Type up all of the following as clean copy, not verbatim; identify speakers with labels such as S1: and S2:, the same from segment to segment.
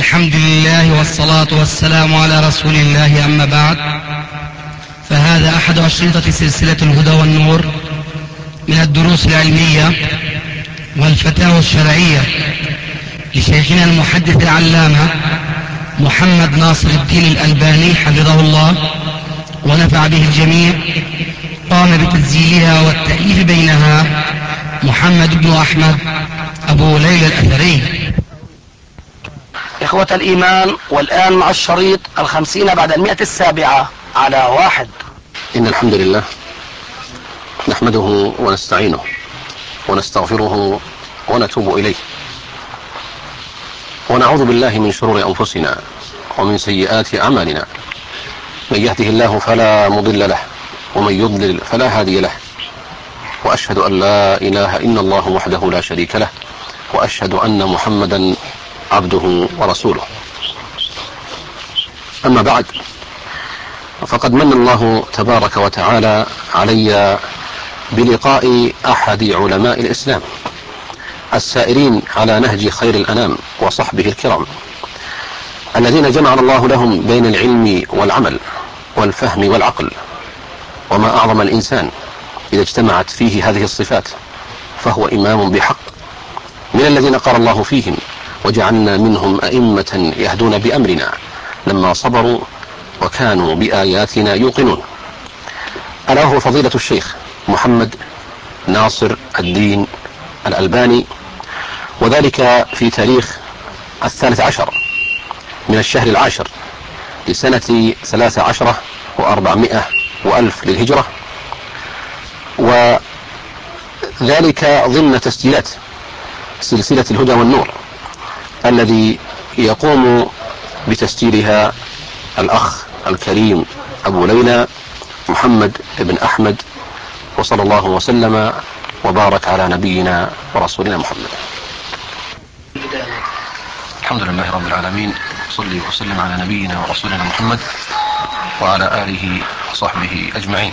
S1: الحمد لله والصلاة والسلام على رسول الله، أما بعد، فهذا أحد أشرطة سلسلة الهدى والنور من الدروس العلمية والفتاوى الشرعية لشيخنا المحدث العلامة محمد ناصر الدين الألباني حفظه الله ونفع به الجميع. قام بتسجيلها والتأليف بينها محمد بن أحمد أبو ليلى الأثري.
S2: إخوة الإيمان، والآن مع الشريط 50 بعد 107 على 1.
S3: إن الحمد لله نحمده ونستعينه ونستغفره ونتوب إليه، ونعوذ بالله من شرور أنفسنا ومن سيئات أعمالنا. من يهده الله فلا مضل له، ومن يضلل فلا هادي له، وأشهد أن لا إله إلا الله وحده لا شريك له، وأشهد أن محمدا عبده ورسوله. أما بعد، فقد من الله تبارك وتعالى علي بلقاء أحد علماء الإسلام السائرين على نهج خير الأنام وصحبه الكرام، الذين جمع الله لهم بين العلم والعمل والفهم والعقل. وما أعظم الإنسان إذا اجتمعت فيه هذه الصفات، فهو إمام بحق من الذين قال الله فيهم: وجعلنا منهم أئمة يهدون بأمرنا لما صبروا وكانوا بآياتنا يوقنون. ألا هو فضيلة الشيخ محمد ناصر الدين الألباني، وذلك في تاريخ 13 من الشهر العاشر لسنة 13 و400 وألف للهجرة، وذلك ضمن تسجيلات سلسلة الهدى والنور الذي يقوم بتسجيلها الأخ الكريم أبو ليلى محمد بن أحمد، وصلى الله وسلم وبارك على نبينا ورسولنا محمد. الحمد لله رب العالمين، صلي وسلم على نبينا ورسولنا محمد وعلى آله وصحبه أجمعين.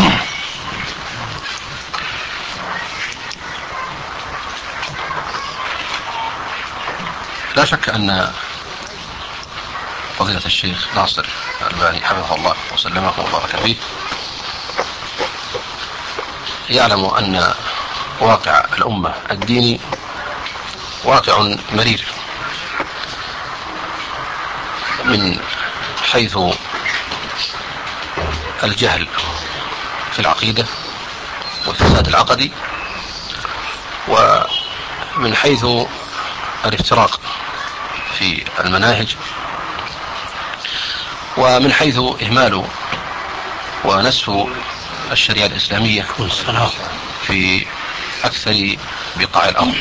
S3: لا شك أن فضيلة الشيخ ناصر الألباني حفظه الله وسلمه وبارك فيه يعلم أن واقع الأمة الديني واقع مرير، من حيث الجهل في العقيدة والفساد العقدي، ومن حيث الافتراق في المناهج، ومن حيث إهمال ونسف الشريعة الإسلامية في أكثر بقاع الأرض.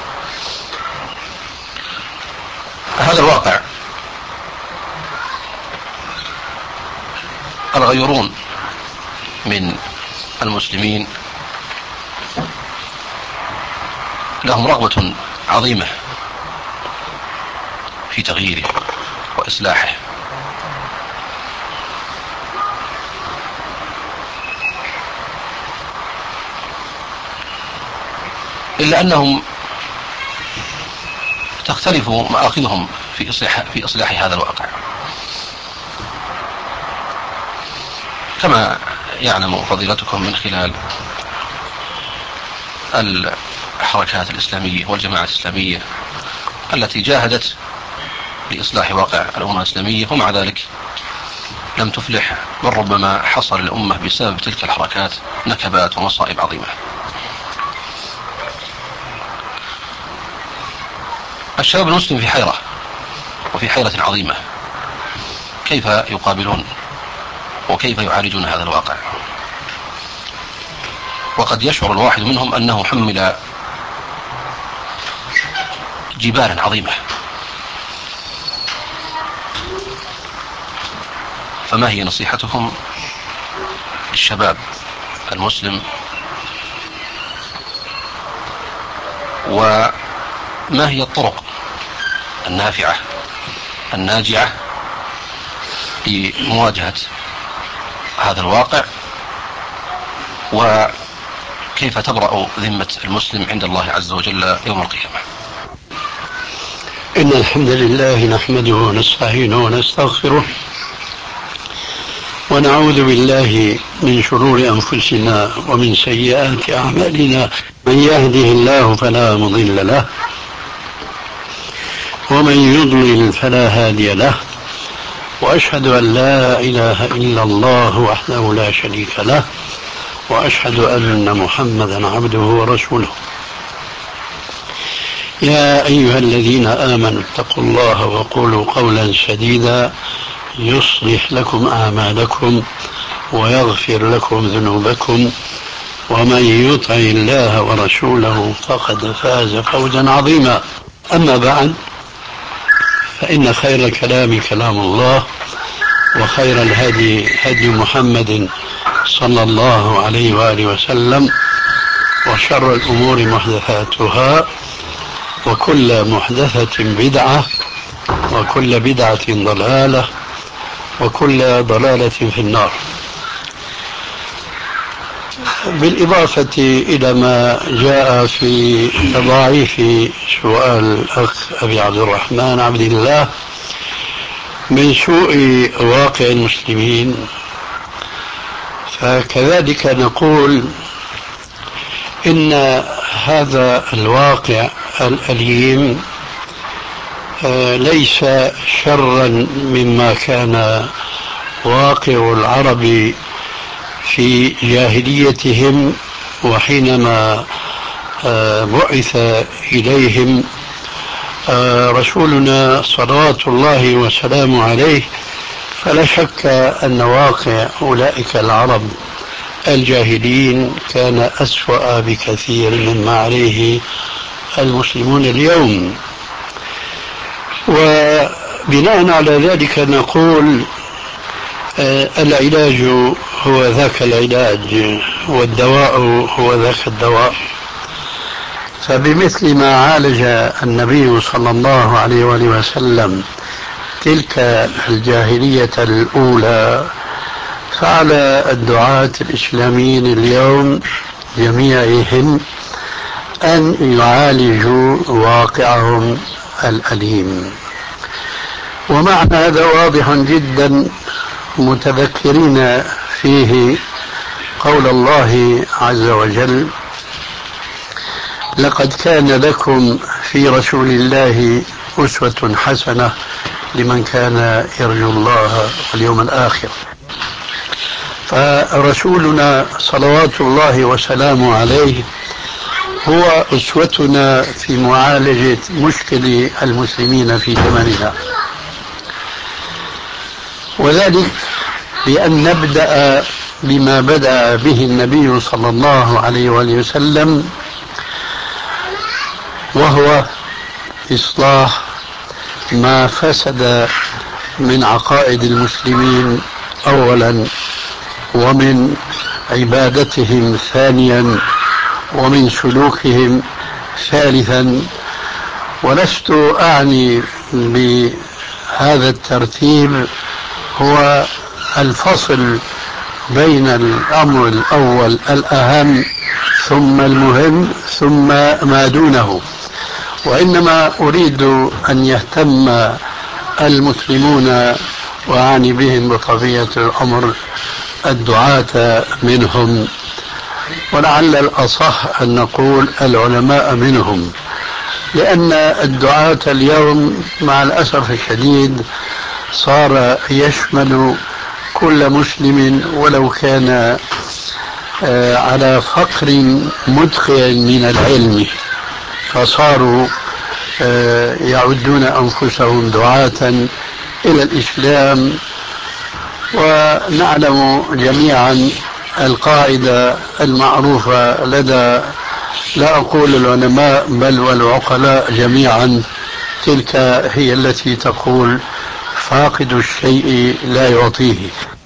S3: هذا الواقع الغيورون من المسلمين لهم رغبة عظيمة في تغييره وإصلاحه، إلا أنهم تختلف مآخذهم في إصلاح هذا الواقع. كما يعلم فضيلتكم من خلال الحركات الإسلامية والجماعات الإسلامية التي جاهدت لإصلاح واقع الأمة الإسلامية، ومع ذلك لم تفلح، بل ربما حصل الأمة بسبب تلك الحركات نكبات ومصائب عظيمة. الشباب المسلم في حيرة، وفي حيرة عظيمة، كيف يقابلون وكيف يعالجون هذا الواقع؟ وقد يشعر الواحد منهم أنه حمل جبالا عظيمة، فما هي نصيحتكم للشباب المسلم، وما هي الطرق النافعة الناجعة لمواجهة هذا الواقع، وكيف تبرأ ذمة المسلم عند الله عز وجل يوم القيامة؟
S4: إن الحمد لله نحمده ونستعينه ونستغفره ونعوذ بالله من شرور أنفسنا ومن سيئات أعمالنا. من يهده الله فلا مضل له ومن يضلل فلا هادي له، وأشهد أن لا إله إلا الله وحده لا شريك له، وأشهد أن محمدا عبده ورسوله. يا أيها الذين آمنوا اتقوا الله وقولوا قولا سديدا يصلح لكم أعمالكم ويغفر لكم ذنوبكم، ومن يطع الله ورسوله فقد فاز فوزا عظيما. أما بعد، فإن خير الكلام كلام الله، وخير الهدي هدي محمد صلى الله عليه وآله وسلم، وشر الأمور محدثاتها، وكل محدثة بدعة، وكل بدعة ضلالة، وكل ضلالة في النار. بالإضافة إلى ما جاء في تضاعيف سؤال الأخ أبي عبد الرحمن عبد الله من سوء واقع المسلمين، فكذلك نقول إن هذا الواقع الأليم ليس شرا مما كان واقع العرب في جاهليتهم، وحينما بعث إليهم رسولنا صلوات الله وسلامه عليه، فلا شك أن واقع أولئك العرب الجاهلين كان أسوأ بكثير مما عليه المسلمون اليوم. وبناء على ذلك نقول العلاج هو ذاك العلاج، والدواء هو ذاك الدواء. فبمثل ما عالج النبي صلى الله عليه وآله وسلم تلك الجاهلية الأولى، فعلى الدعاة الإسلاميين اليوم جميعهم أن يعالجوا واقعهم الأليم. ومعنى هذا واضح جدا، متذكرين فيه قول الله عز وجل: لقد كان لكم في رسول الله أسوة حسنة لمن كان يرجو الله واليوم الآخر. فرسولنا صلوات الله وسلامه عليه هو أسوتنا في معالجة مشكل المسلمين في زمننا، وذلك بأن نبدأ بما بدأ به النبي صلى الله عليه وآله وسلم، وهو إصلاح ما فسد من عقائد المسلمين أولا، ومن عبادتهم ثانيا، ومن سلوكهم ثالثا. ولست أعني بهذا الترتيب هو الفصل بين الأمر الأول الأهم ثم المهم ثم ما دونه، وإنما أريد أن يهتم المسلمون، وأعني بهم بطبيعة الأمر الدعاة منهم، ولعل الأصح أن نقول العلماء منهم، لأن الدعاة اليوم مع الأسف الشديد صار يشمل كل مسلم ولو كان على فقر مدقع من العلم، فصاروا يعدون أنفسهم دعاة إلى الإسلام. ونعلم جميعا القاعدة المعروفة لدى لا أقول العلماء بل والعقلاء جميعا، تلك هي التي تقول: فاقد الشيء لا يعطيه.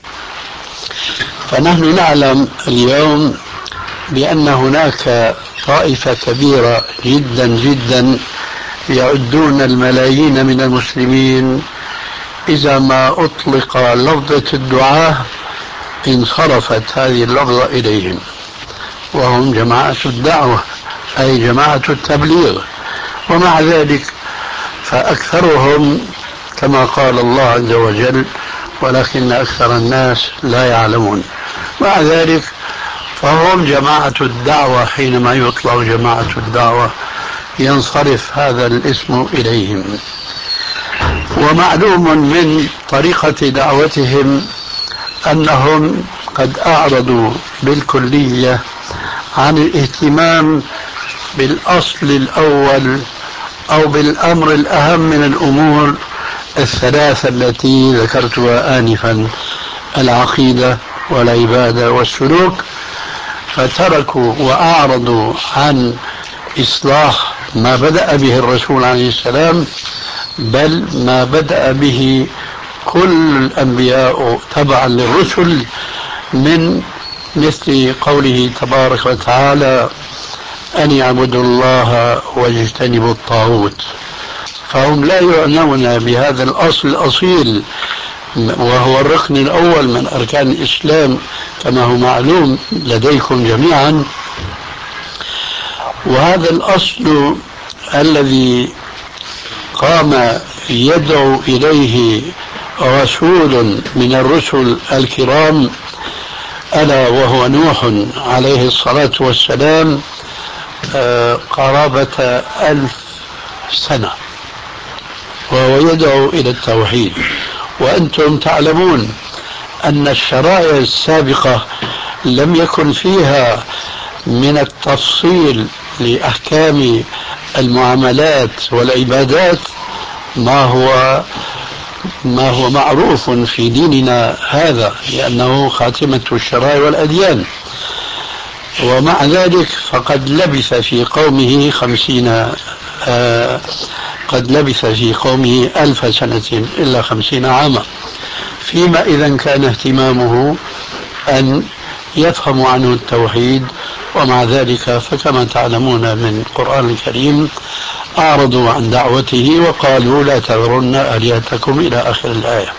S4: فنحن نعلم اليوم بأن هناك طائفة كبيرة جدا جدا يعدون الملايين من المسلمين، إذا ما أطلق لفظة الدعاة انصرفت هذه اللفظة إليهم، وهم جماعة الدعوة أي جماعة التبليغ. ومع ذلك فأكثرهم كما قال الله عز وجل ولكن أكثر الناس لا يعلمون. مع ذلك فهم جماعة الدعوة، حينما يطلق جماعة الدعوة ينصرف هذا الاسم إليهم. ومعلوم من طريقة دعوتهم أنهم قد أعرضوا بالكلية عن الاهتمام بالأصل الأول أو بالأمر الأهم من الأمور الثلاثة التي ذكرتها آنفا: العقيدة والعبادة والسلوك. فتركوا وأعرضوا عن إصلاح ما بدأ به الرسول عليه السلام، بل ما بدأ به كل الأنبياء تبعا للرسل، من مثل قوله تبارك وتعالى: أن يعبدوا الله واجتنبوا الطاغوت. فهم لا يعنون بهذا الأصل الأصيل، وهو الركن الأول من أركان الإسلام كما هو معلوم لديكم جميعا. وهذا الأصل الذي قام يدعو إليه رسول من الرسل الكرام، ألا وهو نوح عليه الصلاة والسلام، قرابة 1000 سنة وهو يدعو إلى التوحيد. وأنتم تعلمون أن الشرائع السابقة لم يكن فيها من التفصيل لأحكام المعاملات والعبادات ما هو معروف في ديننا هذا، لأنه خاتمة الشرائع والأديان. ومع ذلك فقد لبث في قومه 1000 سنة إلا 50 عاما، فيما إذا كان اهتمامه أن يفهم عنه التوحيد. ومع ذلك فكما تعلمون من القرآن الكريم أعرضوا عن دعوته وقالوا: لا تذرن آلهتكم إلى آخر الآية.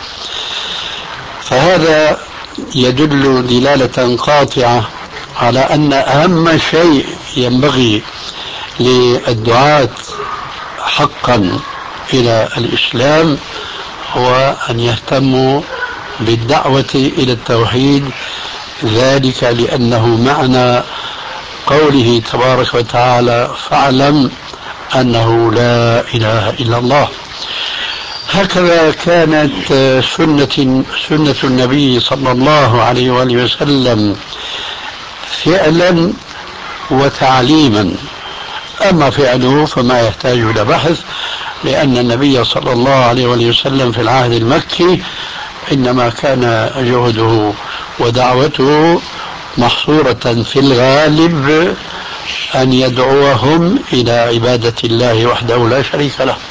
S4: فهذا يدل دلالة قاطعة على أن أهم شيء ينبغي للدعاة حقا إلى الإسلام هو أن يهتموا بالدعوة إلى التوحيد، ذلك لأنه معنى قوله تبارك وتعالى: فاعلم أنه لا إله إلا الله. هكذا كانت سنة النبي صلى الله عليه وآله وسلم فعلا وتعليما. أما فعله فما يحتاج إلى بحث، لأن النبي صلى الله عليه وآله وسلم في العهد المكي إنما كان جهده ودعوته محصورة في الغالب أن يدعوهم إلى عبادة الله وحده لا شريك له.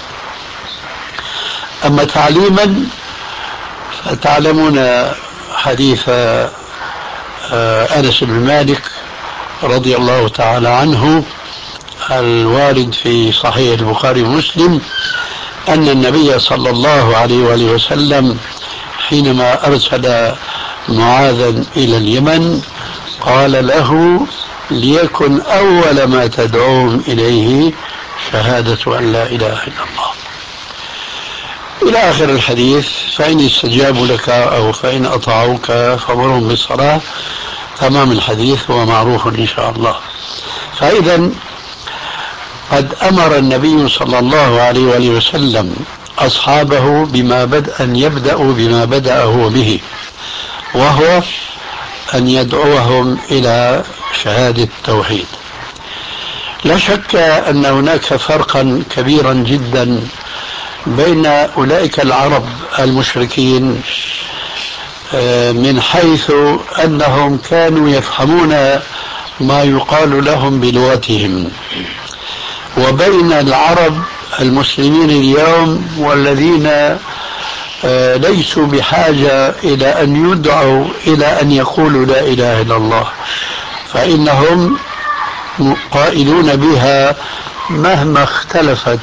S4: أما تعليما فتعلمون حديث أنس بن مالك رضي الله تعالى عنه الوارد في صحيح البخاري ومسلم، أن النبي صلى الله عليه وآله وسلم حينما أرسل معاذا إلى اليمن قال له: ليكن أول ما تدعوهم إليه شهادة أن لا إله إلا الله، إلى آخر الحديث. فإن استجابوا لك أو فإن أطاعوك فأمرهم بالصلاة. تمام الحديث هو معروف إن شاء الله. فإذا قد أمر النبي صلى الله عليه وآله وسلم أصحابه أن يبدأوا بما بدأ هو به، وهو أن يدعوهم إلى شهادة التوحيد. لا شك أن هناك فرقا كبيرا جدا بين أولئك العرب المشركين من حيث أنهم كانوا يفهمون ما يقال لهم بلغتهم، وبين العرب المسلمين اليوم والذين ليسوا بحاجة إلى أن يدعوا إلى أن يقولوا لا إله إلا الله، فإنهم قائلون بها مهما اختلفت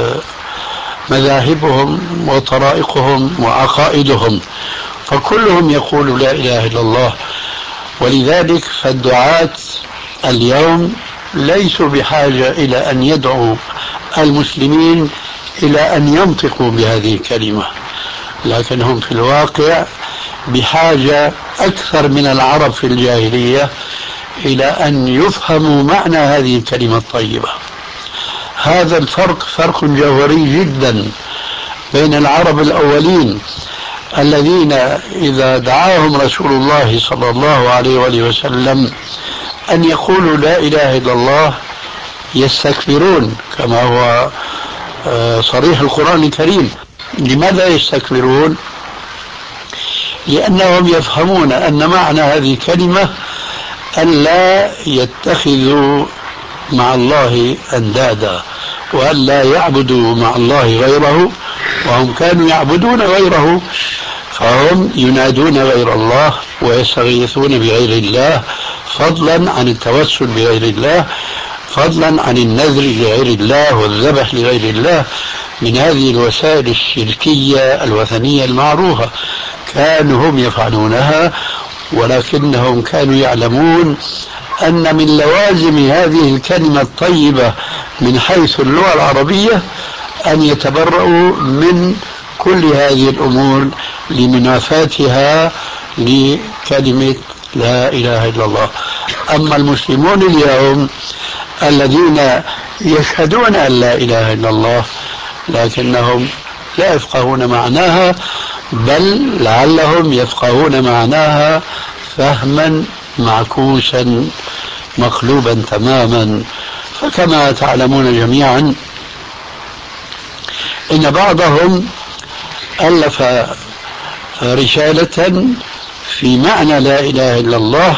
S4: مذاهبهم وطرائقهم وعقائدهم، فكلهم يقول لا إله إلا الله. ولذلك فالدعاة اليوم ليسوا بحاجة إلى أن يدعوا المسلمين إلى أن ينطقوا بهذه الكلمة، لكنهم في الواقع بحاجة أكثر من العرب في الجاهلية إلى أن يفهموا معنى هذه الكلمة الطيبة. هذا الفرق فرق جوهري جدا بين العرب الأولين الذين إذا دعاهم رسول الله صلى الله عليه وآله وسلم أن يقولوا لا إله إلا الله يستكبرون، كما هو صريح القرآن الكريم. لماذا يستكبرون؟ لأنهم يفهمون أن معنى هذه الكلمة أن لا يتخذوا مع الله أندادا، وأن لا يعبدوا مع الله غيره، وهم كانوا يعبدون غيره، فهم ينادون غير الله ويستغيثون بغير الله، فضلا عن التوسل بغير الله، فضلا عن النذر لغير الله والذبح لغير الله، من هذه الوسائل الشركية الوثنية المعروفة. كانوا هم يفعلونها، ولكنهم كانوا يعلمون أن من لوازم هذه الكلمة الطيبة من حيث اللغة العربية أن يتبرؤوا من كل هذه الأمور لمنافاتها لكلمة لا إله إلا الله. أما المسلمون اليوم الذين يشهدون أن لا إله إلا الله لكنهم لا يفقهون معناها، بل لعلهم يفقهون معناها فهما معكوسا مقلوبا تماما. فكما تعلمون جميعا إن بعضهم ألف رسالة في معنى لا إله إلا الله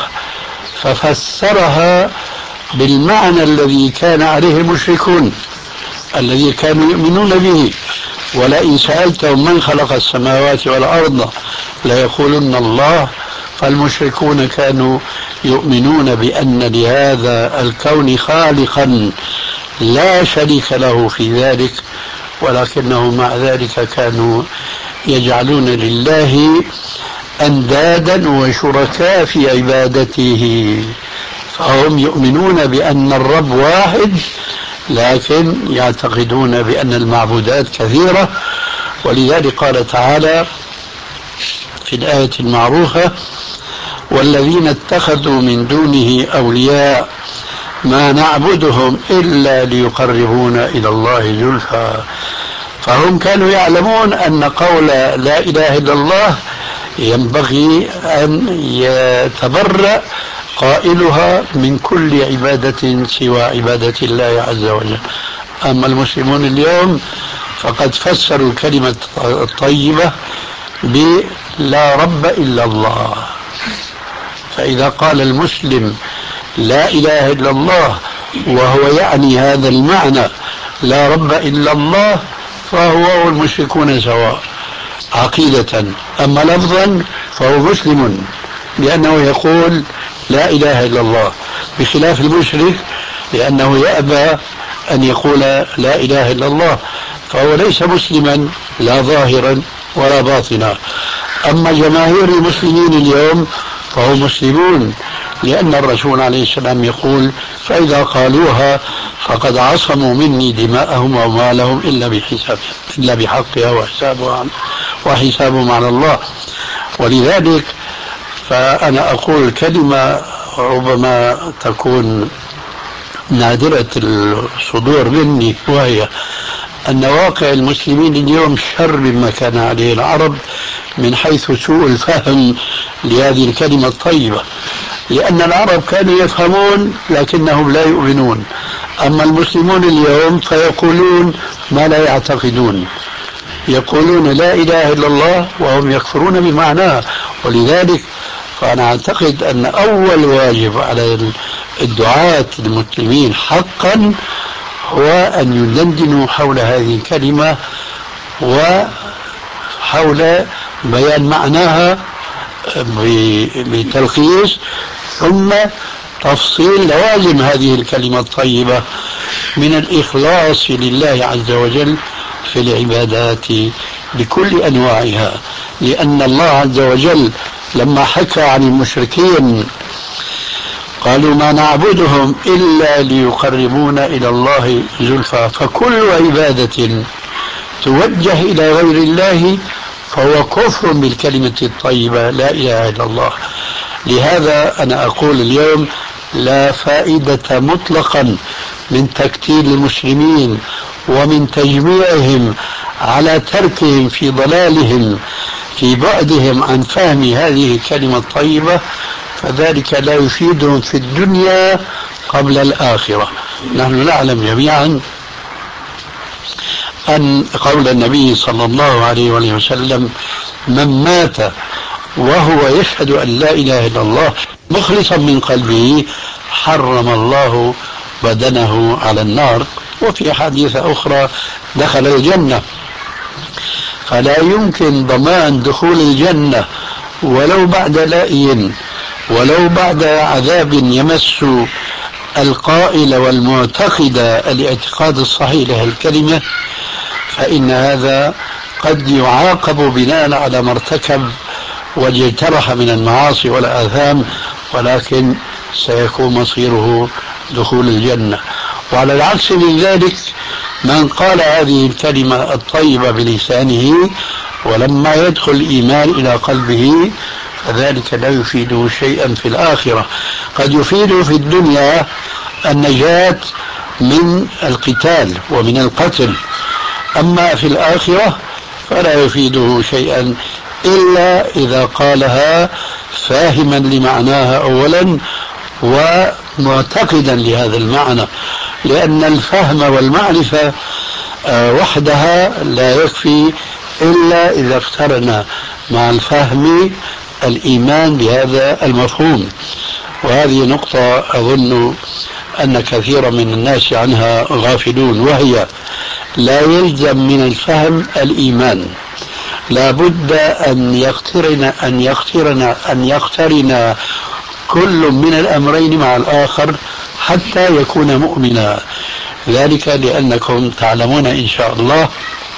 S4: ففسرها بالمعنى الذي كان عليه المشركون الذي كانوا يؤمنون به. ولئن سألتهم من خلق السماوات والأرض ليقولن الله. فالمشركون كانوا يؤمنون بأن لهذا الكون خالقا لا شريك له في ذلك، ولكنهم مع ذلك كانوا يجعلون لله أندادا وشركاء في عبادته. فهم يؤمنون بأن الرب واحد، لكن يعتقدون بأن المعبودات كثيرة. ولذلك قال تعالى في الآية المعروفة: والذين اتخذوا من دونه أولياء ما نعبدهم إلا ليقربونا إلى الله زلفى. فهم كانوا يعلمون أن قول لا إله إلا الله ينبغي أن يتبرأ قائلها من كل عبادة سوى عبادة الله عز وجل. أما المسلمون اليوم فقد فسروا الكلمة الطيبة بلا رب إلا الله. فإذا قال المسلم لا إله إلا الله وهو يعني هذا المعنى لا رب إلا الله، فهو والمشركون سواء عقيدة. أما لفظا فهو مسلم لأنه يقول لا إله إلا الله، بخلاف المشرك لأنه يأبى أن يقول لا إله إلا الله، فهو ليس مسلما لا ظاهرا ولا باطنا. أما جماهير المسلمين اليوم فهم مسلمون، لأن الرسول عليه السلام يقول: فإذا قالوها فقد عصموا مني دماءهم وأموالهم إلا بحقها وحسابهم على الله. ولذلك فأنا أقول كلمة ربما تكون نادرة الصدور مني، وهي أن واقع المسلمين اليوم شر مما كان عليه العرب من حيث سوء الفهم لهذه الكلمة الطيبة. لأن العرب كانوا يفهمون لكنهم لا يؤمنون، أما المسلمون اليوم فيقولون ما لا يعتقدون، يقولون لا إله إلا الله وهم يكفرون بمعناها. ولذلك فأنا أعتقد أن أول واجب على الدعاة المسلمين حقا هو أن يدندنوا حول هذه الكلمة وحول بيان معناها بتلخيص، ثم تفصيل لوازم هذه الكلمة الطيبة من الإخلاص لله عز وجل في العبادات بكل أنواعها. لأن الله عز وجل لما حكى عن المشركين قالوا: ما نعبدهم إلا ليقربونا إلى الله زلفى. فكل عبادة توجه إلى غير الله فهو كفر بالكلمة الطيبة لا إله إلا الله. لهذا أنا أقول اليوم لا فائدة مطلقا من تكتيل المسلمين ومن تجميعهم على تركهم في ضلالهم في بعدهم عن فهم هذه الكلمة الطيبة، فذلك لا يفيدهم في الدنيا قبل الآخرة. نحن نعلم جميعا أن قول النبي صلى الله عليه وسلم: من مات وهو يشهد أن لا إله إلا الله مخلصا من قلبه حرم الله بدنه على النار. وفي حديث أخرى: دخل الجنة. فلا يمكن ضمان دخول الجنة ولو بعد لائي، ولو بعد عذاب يمس القائل والمعتقد الاعتقاد الصحيح لها الكلمة، فإن هذا قد يعاقب بناء على ما ارتكب واجترح من المعاصي والآثام، ولكن سيكون مصيره دخول الجنة. وعلى العكس من ذلك، من قال هذه الكلمة الطيبة بلسانه ولما يدخل الإيمان إلى قلبه فذلك لا يفيده شيئا في الآخرة. قد يفيده في الدنيا النجاة من القتال ومن القتل، أما في الآخرة فلا يفيده شيئا إلا إذا قالها فاهما لمعناها أولا ومعتقدا لهذا المعنى، لأن الفهم والمعرفة وحدها لا يكفي إلا إذا اقترن مع الفهم الإيمان بهذا المفهوم. وهذه نقطة أظن أن كثيرا من الناس عنها غافلون، وهي: لا يلزم من الفهم الإيمان، لا بد أن يقترن كل من الأمرين مع الآخر حتى يكون مؤمنا. ذلك لأنكم تعلمون إن شاء الله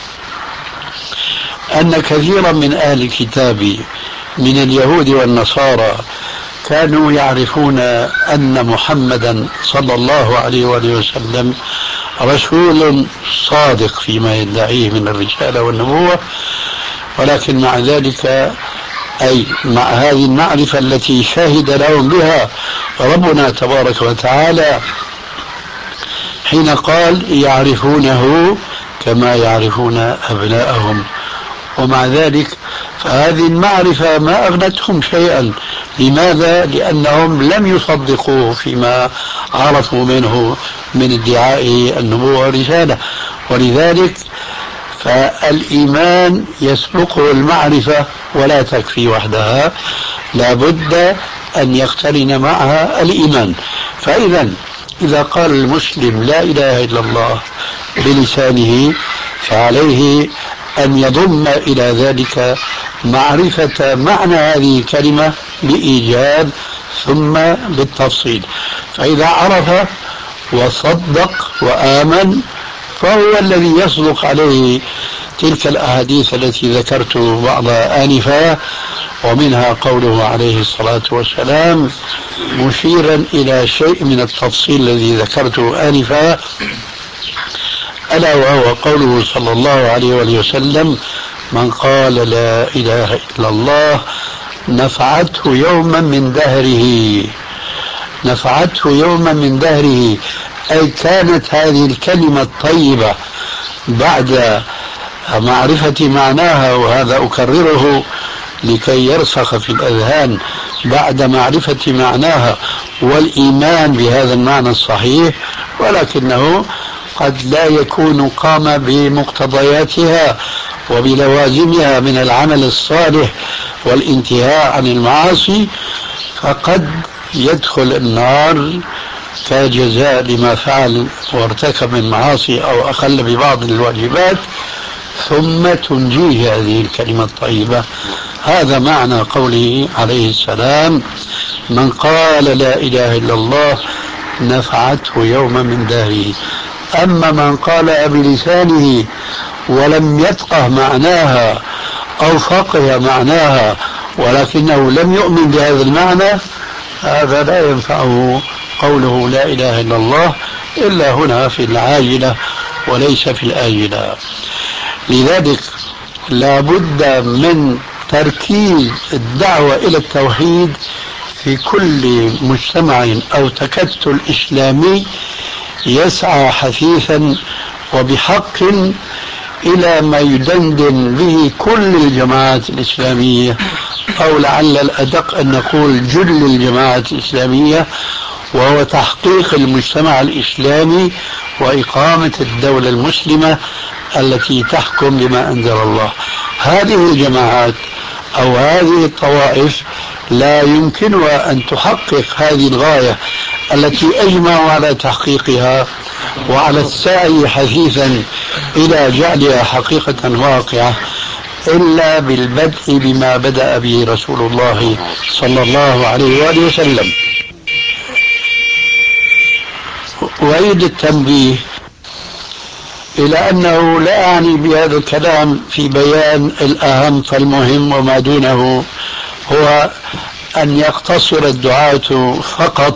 S4: أن كثيرا من أهل الكتاب من اليهود والنصارى كانوا يعرفون أن محمدا صلى الله عليه وسلم رسول صادق فيما يدعيه من الرسالة والنبوة، ولكن مع ذلك، أي مع هذه المعرفة التي شهد لهم بها ربنا تبارك وتعالى حين قال: يعرفونه كما يعرفون أبناءهم. ومع ذلك فهذه المعرفة ما أغنتهم شيئا. لماذا؟ لأنهم لم يصدقوه فيما عرفوا منه من ادعاء النبوة والرسالة. ولذلك فالإيمان يسبقه المعرفة ولا تكفي وحدها، لا بد أن يقترن معها الإيمان. إذا قال المسلم لا إله إلا الله بلسانه فعليه أن يضم إلى ذلك معرفة معنى هذه الكلمة بإيجاب ثم بالتفصيل. فإذا عرف وصدق وآمن فهو الذي يصدق عليه تلك الأحاديث التي ذكرت بعضها آنفا، ومنها قوله عليه الصلاة والسلام مشيرا إلى شيء من التفصيل الذي ذكرته آنفا، ألا وهو قوله صلى الله عليه وسلم: من قال لا إله إلا الله نفعته يوما من دهره، أي كانت هذه الكلمة الطيبة بعد معرفة معناها، وهذا أكرره لكي يرسخ في الأذهان، بعد معرفة معناها والإيمان بهذا المعنى الصحيح، ولكنه قد لا يكون قام بمقتضياتها وبلوازمها من العمل الصالح والانتهاء عن المعاصي، فقد يدخل النار كجزاء لما فعل وارتكب من معاصي أو أخل ببعض الواجبات، ثم تنجيه هذه الكلمة الطيبة. هذا معنى قوله عليه السلام: من قال لا إله إلا الله نفعته يوما من دهره. أما من قال بلسانه ولم يفقه معناها أو فقه معناها ولكنه لم يؤمن بهذا المعنى، هذا لا ينفعه قوله لا إله إلا الله إلا هنا في العاجلة وليس في الآجلة. لذلك لا بد من تركيز الدعوة إلى التوحيد في كل مجتمع أو تكتل إسلامي يسعى حثيثا وبحق إلى ما يدندن به كل الجماعات الإسلامية، أو لعل الأدق أن نقول جل الجماعات الإسلامية، وهو تحقيق المجتمع الإسلامي وإقامة الدولة المسلمة التي تحكم بما أنزل الله. هذه الجماعات أو هذه الطوائف لا يمكنها أن تحقق هذه الغاية التي أجمعوا على تحقيقها وعلى السعي حثيثا إلى جعلها حقيقة واقعة إلا بالبدء بما بدأ به رسول الله صلى الله عليه وآله وسلم. وأريد التنبيه إلى أنه لا أعني بهذا الكلام في بيان الأهم فالمهم، وما دونه هو أن يقتصر الدعاة فقط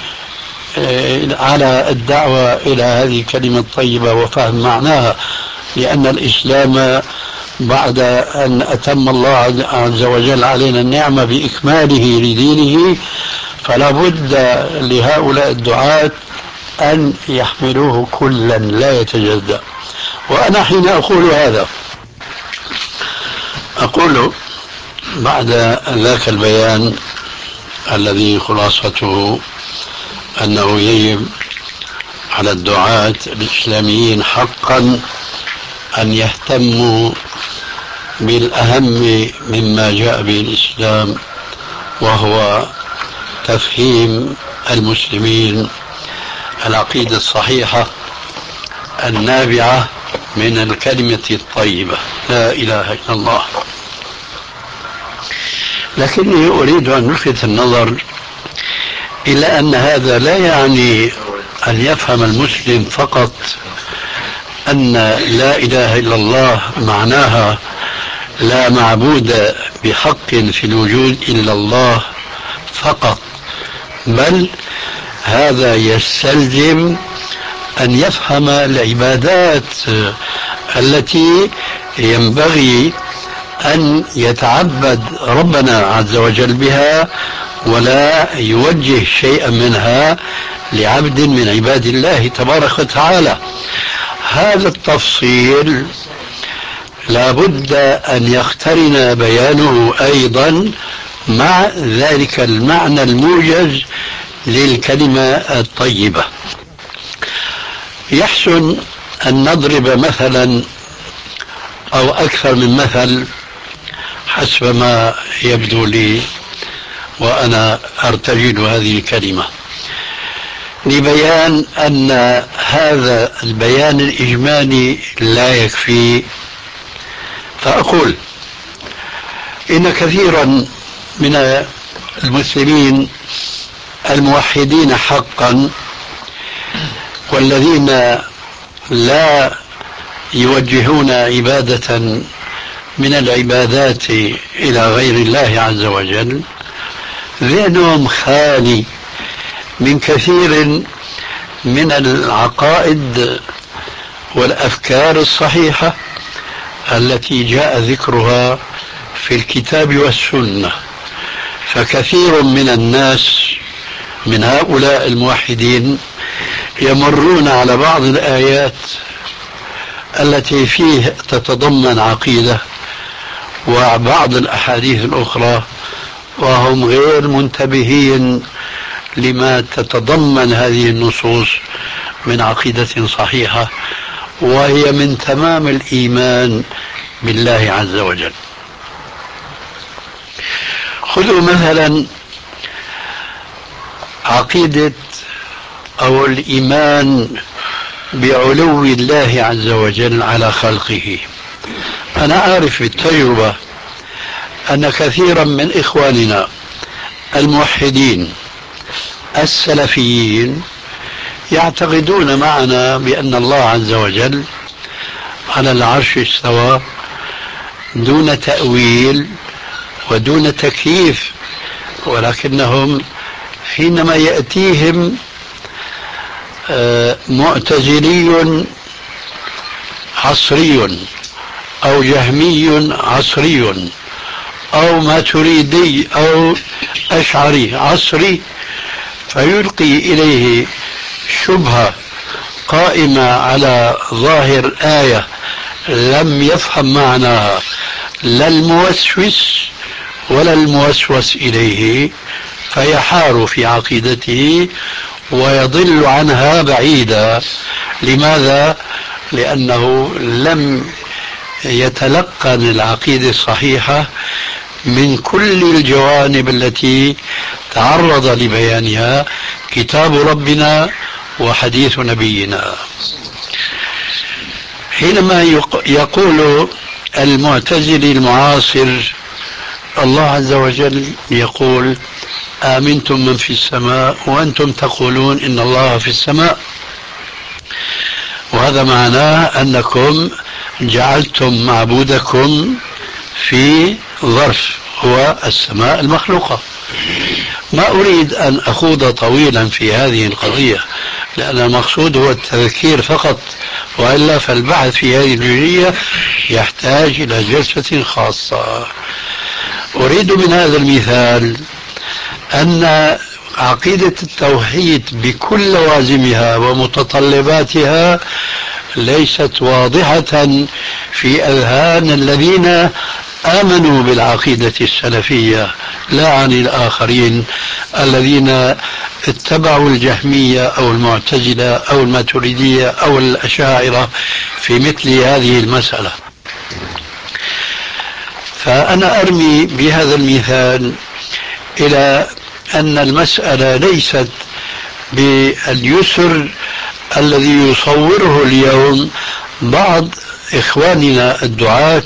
S4: على الدعوة إلى هذه الكلمة الطيبة وفهم معناها، لأن الإسلام بعد أن أتم الله عز وجل علينا النعمة بإكماله لدينه فلا بد لهؤلاء الدعاة أن يحملوه كلا لا يتجزأ. وأنا حين أقول هذا أقول بعد ذاك البيان الذي خلاصته أنه يجب على الدعاة الإسلاميين حقا أن يهتموا بالأهم مما جاء به الإسلام، وهو تفهيم المسلمين العقيدة الصحيحة النابعة من الكلمة الطيبة لا إله إلا الله. لكني أريد أن نلفت النظر إلى أن هذا لا يعني أن يفهم المسلم فقط أن لا إله إلا الله معناها لا معبود بحق في الوجود إلا الله فقط، بل هذا يستلزم أن يفهم العبادات التي ينبغي أن يتعبد ربنا عز وجل بها، ولا يوجه شيئا منها لعبد من عباد الله تبارك وتعالى. هذا التفصيل لا بد أن يقترن بيانه أيضا مع ذلك المعنى الموجز للكلمة الطيبة. يحسن أن نضرب مثلا أو أكثر من مثل حسب ما يبدو لي وأنا أرتجل هذه الكلمة لبيان أن هذا البيان الإجمالي لا يكفي. فأقول إن كثيرا من المسلمين الموحدين حقا والذين لا يوجهون عبادة من العبادات إلى غير الله عز وجل ذهنهم خالي من كثير من العقائد والأفكار الصحيحة التي جاء ذكرها في الكتاب والسنة. فكثير من الناس من هؤلاء الموحدين يمرون على بعض الآيات التي فيه تتضمن عقيدة وبعض الأحاديث الأخرى وهم غير منتبهين لما تتضمن هذه النصوص من عقيدة صحيحة، وهي من تمام الإيمان بالله عز وجل. خذوا مثلا عقيدة أو الإيمان بعلو الله عز وجل على خلقه. أنا أعرف بالتجربة أن كثيرا من إخواننا الموحدين السلفيين يعتقدون معنا بأن الله عز وجل على العرش استوى دون تأويل ودون تكييف، ولكنهم حينما يأتيهم معتزلي عصري أو جهمي عصري أو ماتريدي أو أشعري عصري فيلقي إليه شبهة قائمة على ظاهر آية لم يفهم معناها لا الموسوس ولا الموسوس إليه، فيحار في عقيدته ويضل عنها بعيدا. لماذا؟ لأنه لم يتلقن العقيدة الصحيحة من كل الجوانب التي تعرض لبيانها كتاب ربنا وحديث نبينا. حينما يقول المعتزلي المعاصر الله عز وجل يقول آمنتم من في السماء وأنتم تقولون إن الله في السماء، وهذا معناه أنكم جعلتم معبودكم في ظرف هو السماء المخلوقة. ما أريد أن أخوض طويلا في هذه القضية لأن المقصود هو التذكير فقط، وإلا فالبحث في هذه الجزئية يحتاج إلى جلسة خاصة. أريد من هذا المثال أن عقيدة التوحيد بكل لوازمها ومتطلباتها ليست واضحة في أذهان الذين آمنوا بالعقيدة السلفية، لا عن الآخرين الذين اتبعوا الجهمية أو المعتزلة أو الماتريدية أو الأشاعرة في مثل هذه المسألة. فأنا أرمي بهذا المثال إلى أن المسألة ليست باليسر الذي يصوره اليوم بعض إخواننا الدعاة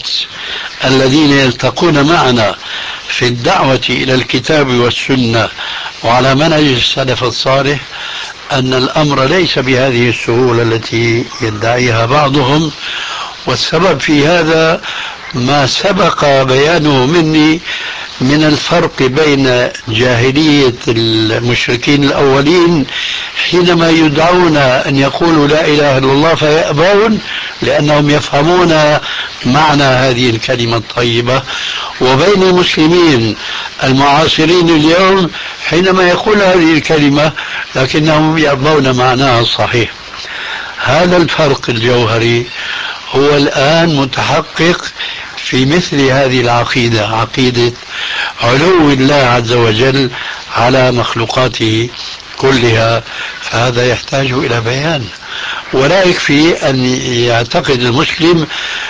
S4: الذين يلتقون معنا في الدعوة إلى الكتاب والسنة وعلى منهج السلف الصالح، أن الأمر ليس بهذه السهولة التي يدعيها بعضهم. والسبب في هذا ما سبق بيانه مني من الفرق بين جاهلية المشركين الأولين حينما يدعون أن يقولوا لا إله إلا الله فيأبون لأنهم يفهمون معنى هذه الكلمة الطيبة، وبين المسلمين المعاصرين اليوم حينما يقول هذه الكلمة لكنهم يأبون معناها الصحيح. هذا الفرق الجوهري هو الآن متحقق في مثل هذه العقيدة، عقيدة علو الله عز وجل على مخلوقاته كلها. فهذا يحتاج إلى بيان، ولا يكفي أن يعتقد المسلم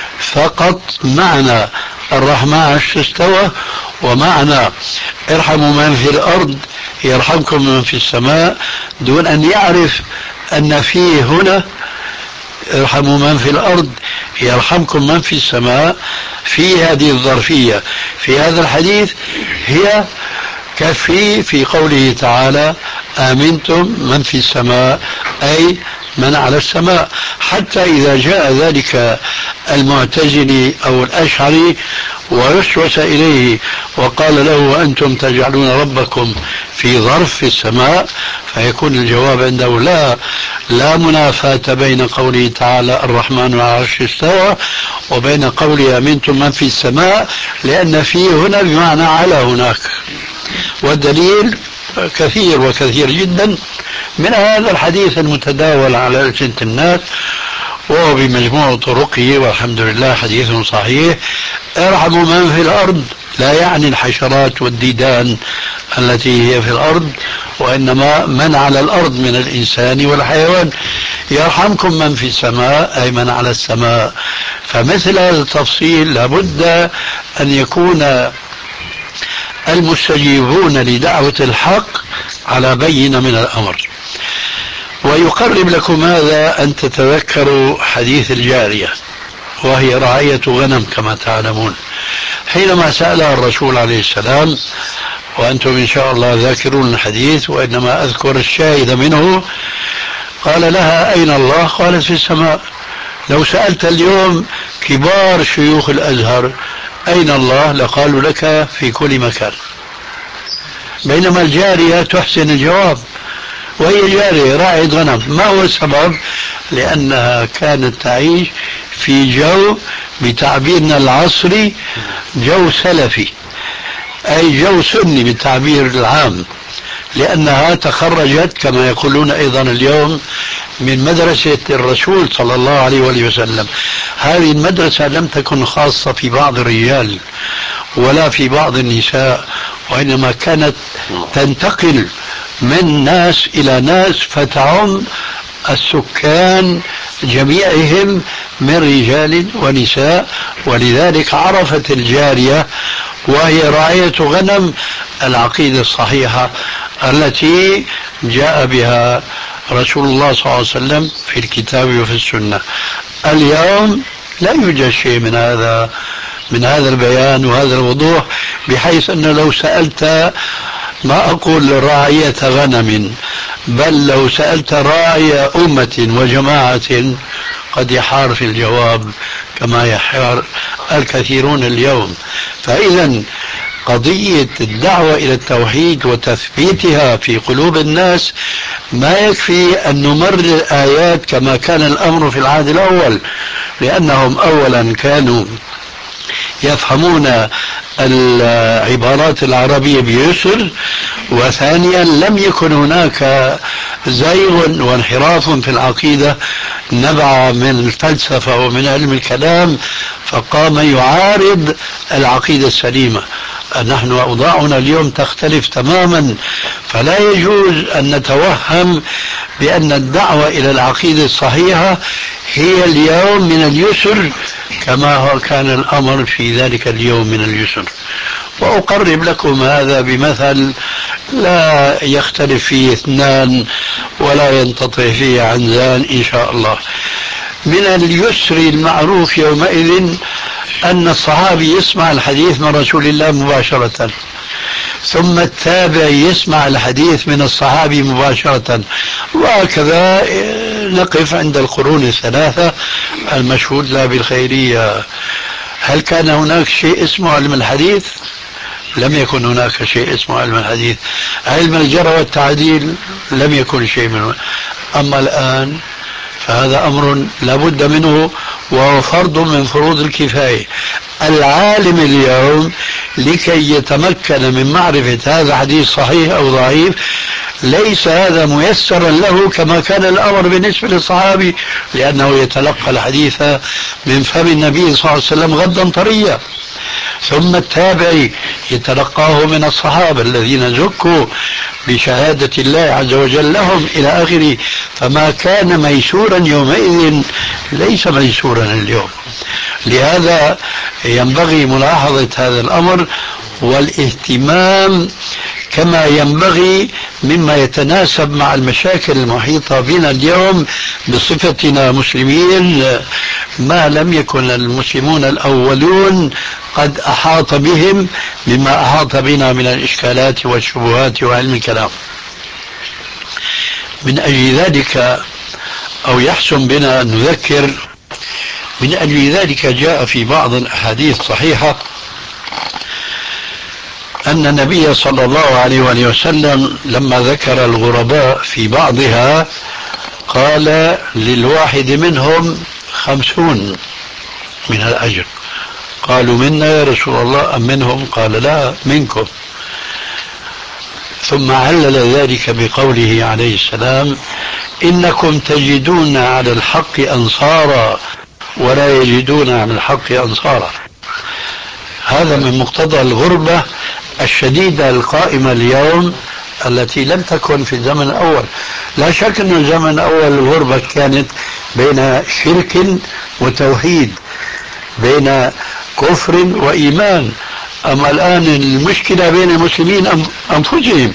S4: فقط معنى الرحمن عرش استوى ومعنى ارحموا من في الأرض يرحمكم من في السماء، دون أن يعرف أن فيه هنا ارحموا من في الأرض يرحمكم من في السماء. في هذه الظرفية في هذا الحديث هي كفي في قوله تعالى آمنتم من في السماء، أي من على السماء. حتى إذا جاء ذلك المعتزلي أو الأشعري ووسوس إليه وقال له وأنتم تجعلون ربكم في ظرف في السماء، فيكون الجواب عنده لا منافاة بين قوله تعالى الرحمن على العرش استوى وبين قوله آمنتم من في السماء، لأن فيه هنا بمعنى على هناك. والدليل كثير وكثير جدا من هذا الحديث المتداول على ألسنة الناس وهو بمجموع طرقه والحمد لله حديث صحيح. ارحموا من في الأرض لا يعني الحشرات والديدان التي هي في الأرض، وإنما من على الأرض من الإنسان والحيوان. يرحمكم من في السماء أي من على السماء. فمثل هذا التفصيل لابد أن يكون المستجيبون لدعوة الحق على بينة من الأمر. ويقرب لكم هذا أن تتذكروا حديث الجارية وهي رعية غنم كما تعلمون، حينما سألها الرسول عليه السلام، وأنتم إن شاء الله ذاكرون الحديث وإنما أذكر الشاهد منه، قال لها أين الله؟ قالت في السماء. لو سألت اليوم كبار شيوخ الأزهر أين الله لقالوا لك في كل مكان، بينما الجارية تحسن الجواب وهي جارية راعية غنم. ما هو السبب؟ لأنها كانت تعيش في جو بتعبيرنا العصري جو سلفي، أي جو سني بالتعبير العام، لأنها تخرجت كما يقولون أيضا اليوم من مدرسة الرسول صلى الله عليه وآله وسلم. هذه المدرسة لم تكن خاصة في بعض الرجال ولا في بعض النساء، وإنما كانت تنتقل من ناس إلى ناس فتعم السكان جميعهم من رجال ونساء. ولذلك عرفت الجارية وهي راعية غنم العقيدة الصحيحة التي جاء بها رسول الله صلى الله عليه وسلم في الكتاب وفي السنة. اليوم لا يوجد شيء من هذا البيان وهذا الوضوح، بحيث أنه لو سألت ما أقول راعية غنم، بل لو سألت راعي أمة وجماعة قد يحار في الجواب كما يحار الكثيرون اليوم. فإذا قضية الدعوة إلى التوحيد وتثبيتها في قلوب الناس ما يكفي أن نمرر الآيات كما كان الأمر في العهد الأول، لأنهم أولا كانوا يفهمون العبارات العربية بيسر، وثانيا لم يكن هناك زيغ وانحراف في العقيدة نبع من الفلسفة ومن علم الكلام فقام يعارض العقيدة السليمة. نحن أوضاعنا اليوم تختلف تماما، فلا يجوز أن نتوهم بأن الدعوة إلى العقيدة الصحيحة هي اليوم من اليسر كما هو كان الأمر في ذلك اليوم من اليسر. وأقرب لكم هذا بمثل لا يختلف فيه اثنان ولا ينتطع فيه عنزان إن شاء الله. من اليسر المعروف يومئذ أن الصحابي يسمع الحديث من رسول الله مباشرة، ثم التابع يسمع الحديث من الصحابي مباشرة، وهكذا نقف عند القرون الثلاثة المشهود لها بالخيرية. هل كان هناك شيء اسمه علم الحديث؟ لم يكن هناك شيء اسمه علم الحديث. علم الجرح والتعديل لم يكن شيء منه. أما الآن فهذا أمر لا بد منه، وهو فرض من فروض الكفاية. العالم اليوم لكي يتمكن من معرفة هذا حديث صحيح أو ضعيف ليس هذا ميسرا له كما كان الأمر بالنسبة للصحابي، لأنه يتلقى الحديث من فم النبي صلى الله عليه وسلم غدا طريا، ثم التابعي يتلقاه من الصحابة الذين زكوا بشهادة الله عز وجل لهم إلى آخره. فما كان ميسورا يومئذ ليس ميسورا اليوم. لهذا ينبغي ملاحظة هذا الأمر والاهتمام كما ينبغي مما يتناسب مع المشاكل المحيطة بنا اليوم بصفتنا مسلمين، ما لم يكن المسلمون الأولون قد أحاط بهم مما أحاط بنا من الإشكالات والشبهات وعلم الكلام. من أجل ذلك أو يحسن بنا أن نذكر، من أجل ذلك جاء في بعض الأحاديث الصحيحة أن النبي صلى الله عليه وسلم لما ذكر الغرباء في بعضها قال للواحد منهم 50 من الأجر. قالوا منا يا رسول الله أم منهم؟ قال لا منكم. ثم علل ذلك بقوله عليه السلام إنكم تجدون على الحق أنصارا ولا يجدون على الحق أنصارا. هذا من مقتضى الغربة الشديدة القائمة اليوم التي لم تكن في الزمن الأول. لا شك أن الزمن الأول الغربة كانت بين شرك وتوحيد، بين كفر وإيمان. أما الآن المشكلة بين المسلمين أنفسهم.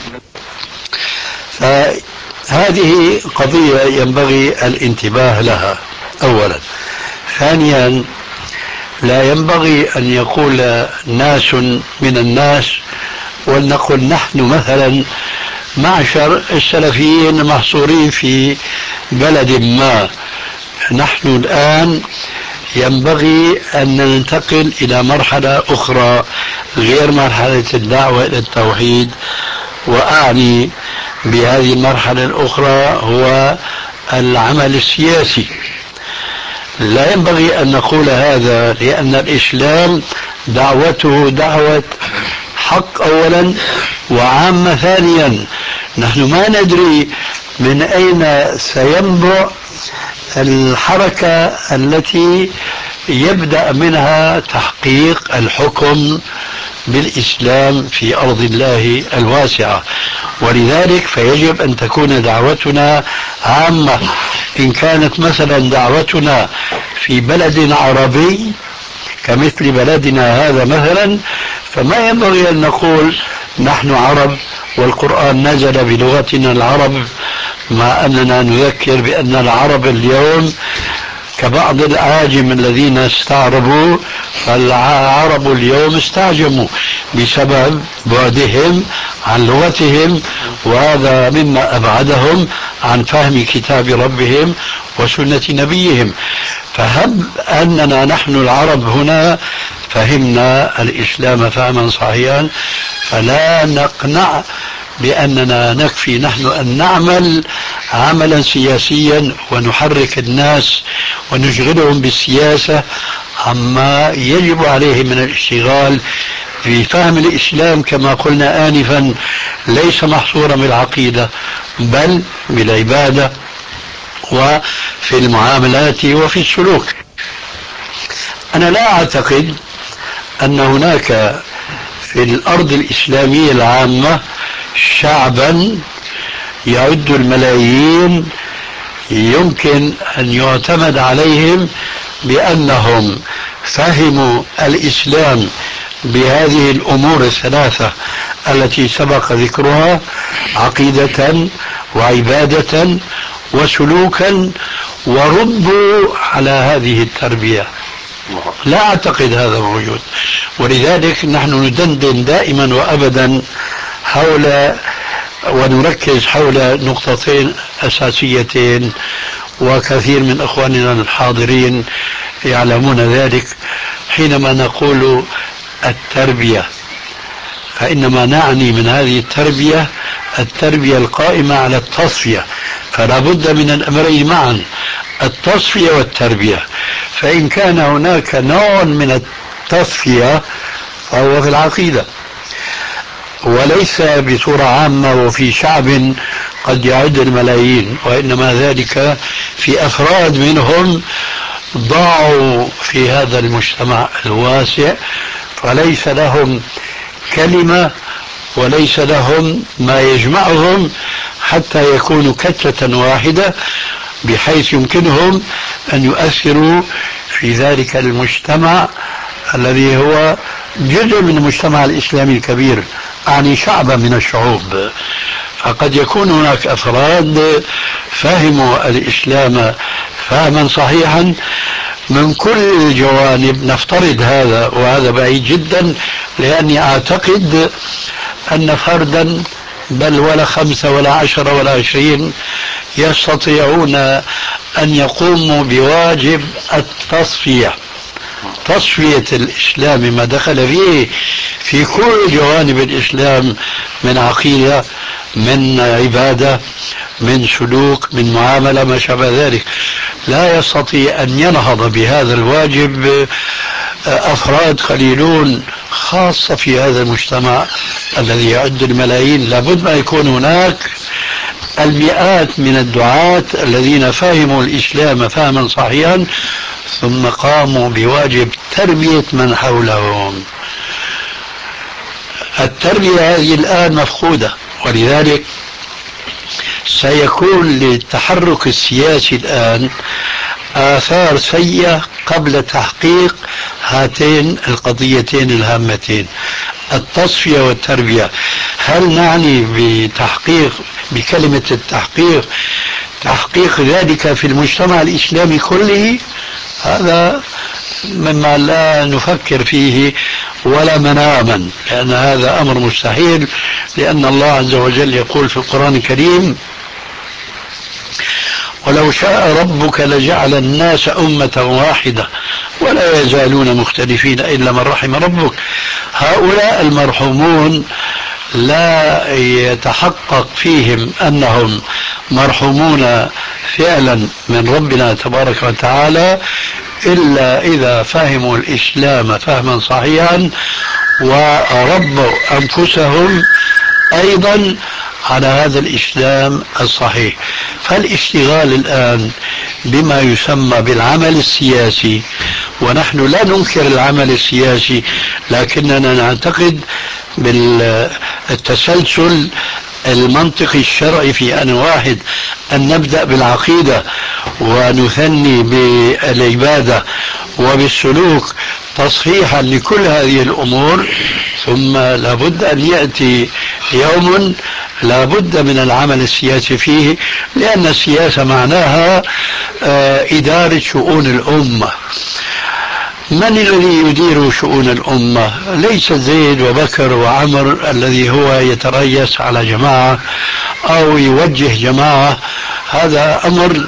S4: فهذه قضية ينبغي الانتباه لها أولا. ثانيا لا ينبغي أن يقول ناس من الناس، ولنقل نحن مثلا معشر السلفيين محصورين في بلد ما، نحن الآن ينبغي أن ننتقل إلى مرحلة أخرى غير مرحلة الدعوة إلى التوحيد. وأعني بهذه المرحلة الأخرى هو العمل السياسي. لا ينبغي أن نقول هذا، لأن الإسلام دعوته دعوة حق أولا وعامة ثانيا. نحن ما ندري من أين سينبع الحركة التي يبدأ منها تحقيق الحكم بالإسلام في أرض الله الواسعة. ولذلك فيجب أن تكون دعوتنا عامة. إن كانت مثلا دعوتنا في بلد عربي كمثل بلدنا هذا مثلا، فما ينبغي أن نقول نحن عرب والقرآن نزل بلغتنا العرب، مع أننا نذكر بأن العرب اليوم كبعض الأعاجم الذين استعربوا، فالعرب اليوم استعجموا بسبب بعدهم عن لغتهم، وهذا مما أبعدهم عن فهم كتاب ربهم وسنة نبيهم. فهب أننا نحن العرب هنا فهمنا الإسلام فهما صحيحا، فلا نقنع بأننا نكفي نحن أن نعمل عملا سياسيا ونحرك الناس ونشغلهم بالسياسة عما يجب عليه من الاشتغال في فهم الإسلام، كما قلنا آنفا ليس محصورا بالعقيدة بل بالعبادة وفي المعاملات وفي السلوك. أنا لا أعتقد أن هناك في الأرض الإسلامية العامة شعبا يعد الملايين يمكن أن يعتمد عليهم بأنهم فهموا الإسلام بهذه الأمور الثلاثة التي سبق ذكرها: عقيدة وعبادة وسلوكا، وردوا على هذه التربية. لا أعتقد هذا موجود. ولذلك نحن ندندن دائما وأبدا حول ونركز حول نقطتين أساسيتين، وكثير من أخواننا الحاضرين يعلمون ذلك. حينما نقول التربية فإنما نعني من هذه التربية القائمة على التصفية، فلا بد من الأمرين معا، التصفية والتربية. فإن كان هناك نوع من التصفية فهو في العقيدة، وليس بصورة عامة وفي شعب قد يعد الملايين، وإنما ذلك في أفراد منهم ضاعوا في هذا المجتمع الواسع، فليس لهم كلمة وليس لهم ما يجمعهم حتى يكونوا كتلة واحدة بحيث يمكنهم أن يؤثروا في ذلك المجتمع الذي هو جزء من المجتمع الإسلامي الكبير، أعني شعبا من الشعوب. فقد يكون هناك أفراد فهموا الإسلام فهما صحيحا من كل الجوانب، نفترض هذا، وهذا بعيد جدا، لأني أعتقد أن فردا بل ولا 5 ولا 10 ولا 20 يستطيعون أن يقوموا بواجب التصفية، تصفية الإسلام ما دخل فيه في كل جوانب الإسلام من عقيدة، من عبادة، من سلوك، من معاملة، ما شابه ذلك. لا يستطيع أن ينهض بهذا الواجب أفراد قليلون، خاصة في هذا المجتمع الذي يعد الملايين. لابد ما يكون هناك المئات من الدعاة الذين فهموا الإسلام فهما صحيحا ثم قاموا بواجب تربية من حولهم. التربية هذه الآن مفقودة، ولذلك سيكون للتحرك السياسي الآن آثار سيئة قبل تحقيق هاتين القضيتين الهامتين، التصفية والتربية. هل نعني بتحقيق بكلمة التحقيق تحقيق ذلك في المجتمع الإسلامي كله؟ هذا مما لا نفكر فيه ولا مناما، لأن هذا أمر مستحيل، لأن الله عز وجل يقول في القرآن الكريم: ولو شاء ربك لجعل الناس أمة واحدة ولا يزالون مختلفين إلا من رحم ربك. هؤلاء المرحومون لا يتحقق فيهم أنهم مرحومون فعلا من ربنا تبارك وتعالى إلا إذا فهموا الإسلام فهما صحيحا وربوا أنفسهم أيضا على هذا الإسلام الصحيح. فالاشتغال الآن بما يسمى بالعمل السياسي، ونحن لا ننكر العمل السياسي لكننا نعتقد بالتسلسل المنطقي الشرعي في أن واحد أن نبدأ بالعقيدة ونثني بالعبادة وبالسلوك تصحيحا لكل هذه الأمور، ثم لابد أن يأتي يوم لابد من العمل السياسي فيه، لأن السياسة معناها إدارة شؤون الأمة. من الذي يدير شؤون الأمة؟ ليس زيد وبكر وعمر الذي هو يتريس على جماعة أو يوجه جماعة، هذا أمر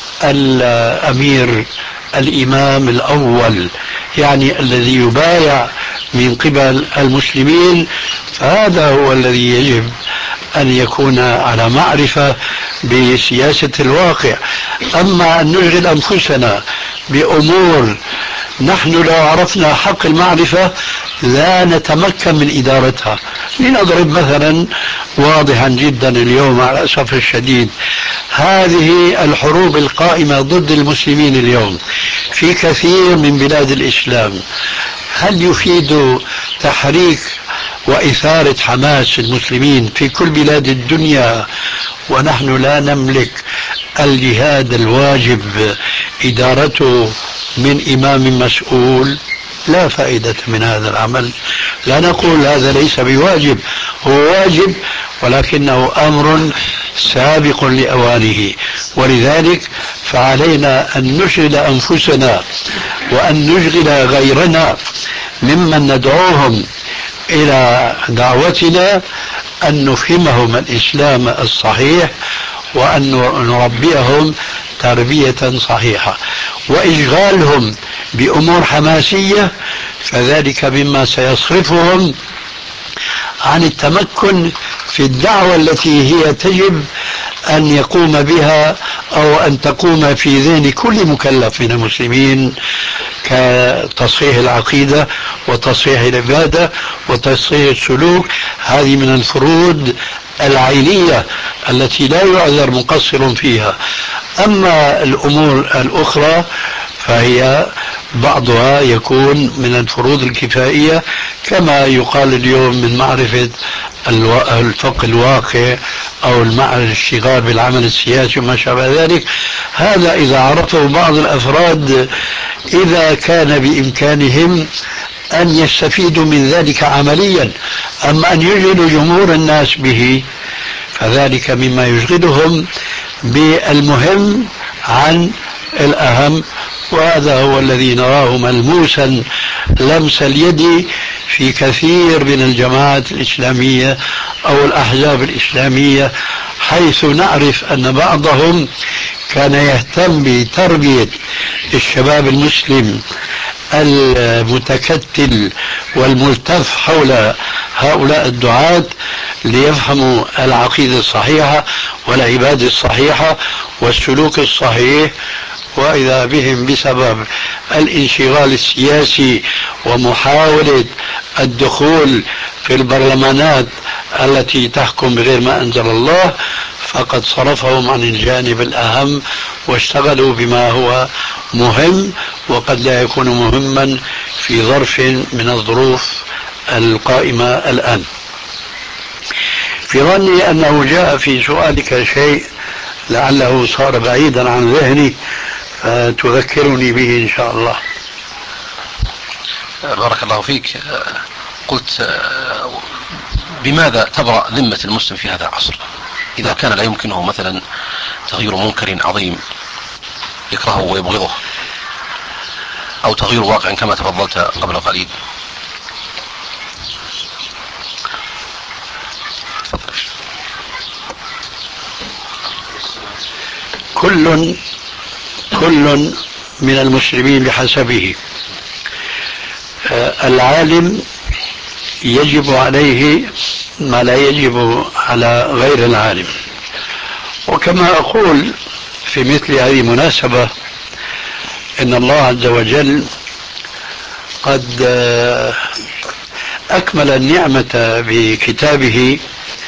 S4: الأمير الإمام الأول، يعني الذي يبايع من قبل المسلمين، فهذا هو الذي يجب أن يكون على معرفة بسياسة الواقع. أما أن نشغل أنفسنا بأمور نحن لو عرفنا حق المعرفة لا نتمكن من إدارتها. لنضرب مثلا واضحا جدا اليوم على الأسف الشديد، هذه الحروب القائمة ضد المسلمين اليوم في كثير من بلاد الإسلام، هل يفيد تحريك وإثارة حماس المسلمين في كل بلاد الدنيا ونحن لا نملك الجهاد الواجب إدارته من إمام مسؤول؟ لا فائدة من هذا العمل. لا نقول هذا ليس بواجب، هو واجب ولكنه أمر سابق لأوانه، ولذلك فعلينا أن نشغل أنفسنا وأن نشغل غيرنا ممن ندعوهم إلى دعوتنا أن نفهمهم الإسلام الصحيح وأن نربيهم تربية صحيحة. وإشغالهم بأمور حماسية فذلك مما سيصرفهم عن التمكن في الدعوة التي هي تجب أن يقوم بها أو أن تقوم في ذهن كل مكلف من المسلمين، كتصحيح العقيدة وتصحيح العبادة وتصحيح السلوك. هذه من الفروض العينية التي لا يعذر مقصر فيها. أما الأمور الأخرى فهي بعضها يكون من الفروض الكفائية، كما يقال اليوم من معرفة الفقه الواقع أو الاشتغال بالعمل السياسي وما شابه ذلك. هذا إذا عرفه بعض الأفراد إذا كان بإمكانهم أن يستفيدوا من ذلك عمليا. أما أن يشغلوا جمهور الناس به فذلك مما يشغلهم بالمهم عن الأهم، وهذا هو الذي نراه ملموسا لمس اليد في كثير من الجماعات الإسلامية أو الأحزاب الإسلامية، حيث نعرف أن بعضهم كان يهتم بتربية الشباب المسلم المتكتل والملتف حول هؤلاء الدعاة ليفهموا العقيدة الصحيحة والعبادة الصحيحة والسلوك الصحيح، وإذا بهم بسبب الانشغال السياسي ومحاولة الدخول في البرلمانات التي تحكم بغير ما أنزل الله فقد صرفهم عن الجانب الأهم واشتغلوا بما هو مهم وقد لا يكون مهما في ظرف من الظروف القائمة الآن. في ظني أنه جاء في سؤالك شيء لعله صار بعيدا عن ذهني فتذكرني به إن شاء الله.
S3: بارك الله فيك. قلت بماذا تبرأ ذمة المسلم في هذا العصر إذا كان لا يمكنه مثلا تغيير منكر عظيم يكرهه ويبغضه أو تغيير واقع كما تفضلت قبل قليل؟
S4: كل من المسلمين بحسبه. العالم يجب عليه ما لا يجب على غير العالم، وكما أقول في مثل هذه المناسبة إن الله عز وجل قد أكمل النعمة بكتابه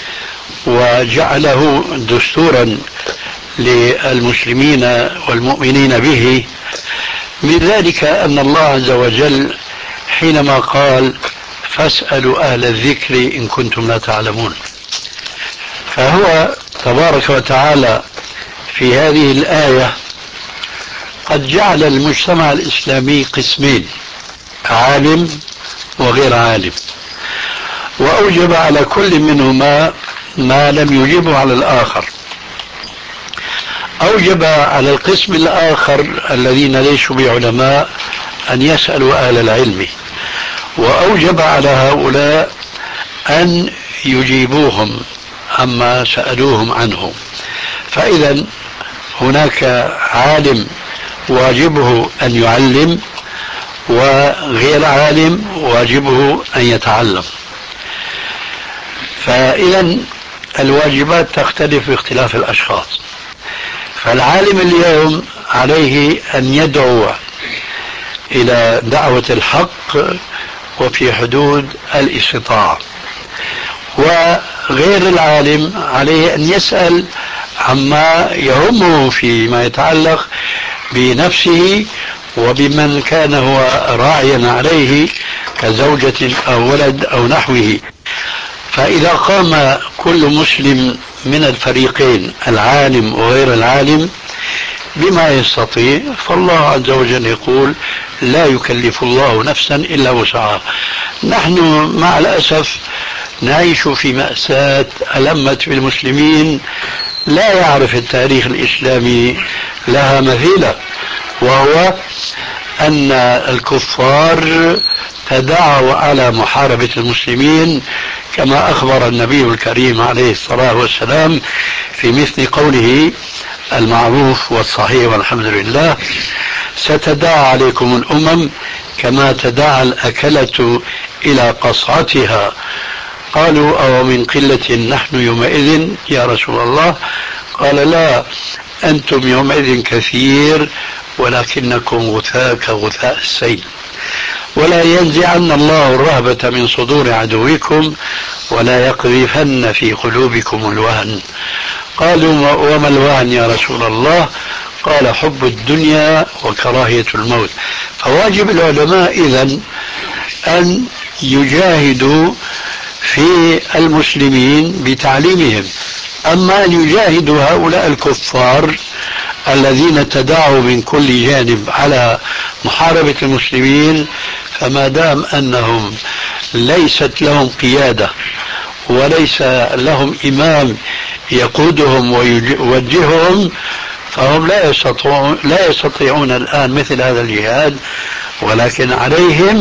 S4: وجعله دستورا للمسلمين والمؤمنين به. من ذلك أن الله عز وجل حينما قال فاسألوا أهل الذكر إن كنتم لا تعلمون، فهو تبارك وتعالى في هذه الآية قد جعل المجتمع الإسلامي قسمين: عالم وغير عالم، وأوجب على كل منهما ما لم يجبه على الآخر. أوجب على القسم الآخر الذين ليسوا بعلماء أن يسألوا أهل العلم، وأوجب على هؤلاء أن يجيبوهم عما سألوهم عنه. فإذا هناك عالم واجبه أن يعلم، وغير عالم واجبه أن يتعلم. فإذا الواجبات تختلف باختلاف الأشخاص. فالعالم اليوم عليه أن يدعو إلى دعوة الحق وفي حدود الاستطاعة، وغير العالم عليه أن يسأل عما يهمه فيما يتعلق بنفسه وبمن كان هو راعيا عليه كزوجة أو ولد أو نحوه. فإذا قام كل مسلم من الفريقين العالم وغير العالم بما يستطيع، فالله عز وجل يقول لا يكلف الله نفسا إلا وسعها. نحن مع الأسف نعيش في مأساة ألمت بالمسلمين لا يعرف التاريخ الإسلامي لها مثيلة، وهو أن الكفار تداعوا على محاربة المسلمين كما أخبر النبي الكريم عليه الصلاة والسلام في مثل قوله المعروف والصحيح والحمد لله: ستداعى عليكم الأمم كما تداعى الأكلة إلى قصعتها. قالوا أو من قلة نحن يومئذ يا رسول الله؟ قال لا، أنتم يومئذ كثير ولكنكم غثاء كغثاء السيل. ولا ينزعن الله الرهبة من صدور عدوكم ولا يقذفن في قلوبكم الوهن. قالوا وما الوهن يا رسول الله؟ قال حب الدنيا وكراهية الموت. فواجب العلماء إذن أن يجاهدوا في المسلمين بتعليمهم. أما أن يجاهدوا هؤلاء الكفار الذين تداعوا من كل جانب على محاربة المسلمين، فما دام أنهم ليست لهم قيادة وليس لهم إمام يقودهم ويوجههم، فهم لا يستطيعون الآن مثل هذا الجهاد، ولكن عليهم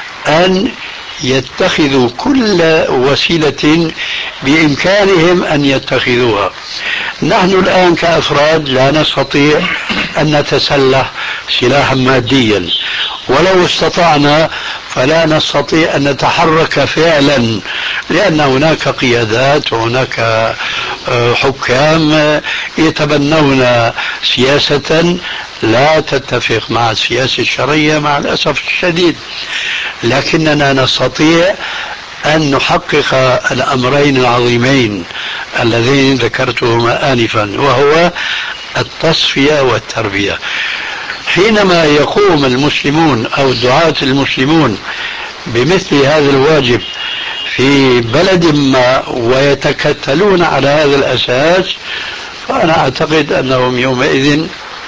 S4: أن يتخذوا كل وسيلة بإمكانهم أن يتخذوها. نحن الآن كأفراد لا نستطيع أن نتسلح سلاحا ماديا، ولو استطعنا فلا نستطيع أن نتحرك فعلا، لأن هناك قيادات وهناك حكام يتبنون سياسة لا تتفق مع السياسة الشرعية مع الأسف الشديد. لكننا نستطيع أن نحقق الأمرين العظيمين اللذين ذكرتهما آنفا، وهو التصفية والتربية. حينما يقوم المسلمون أو دعاة المسلمون بمثل هذا الواجب في بلد ما ويتكتلون على هذا الأساس، فأنا أعتقد أنهم يومئذ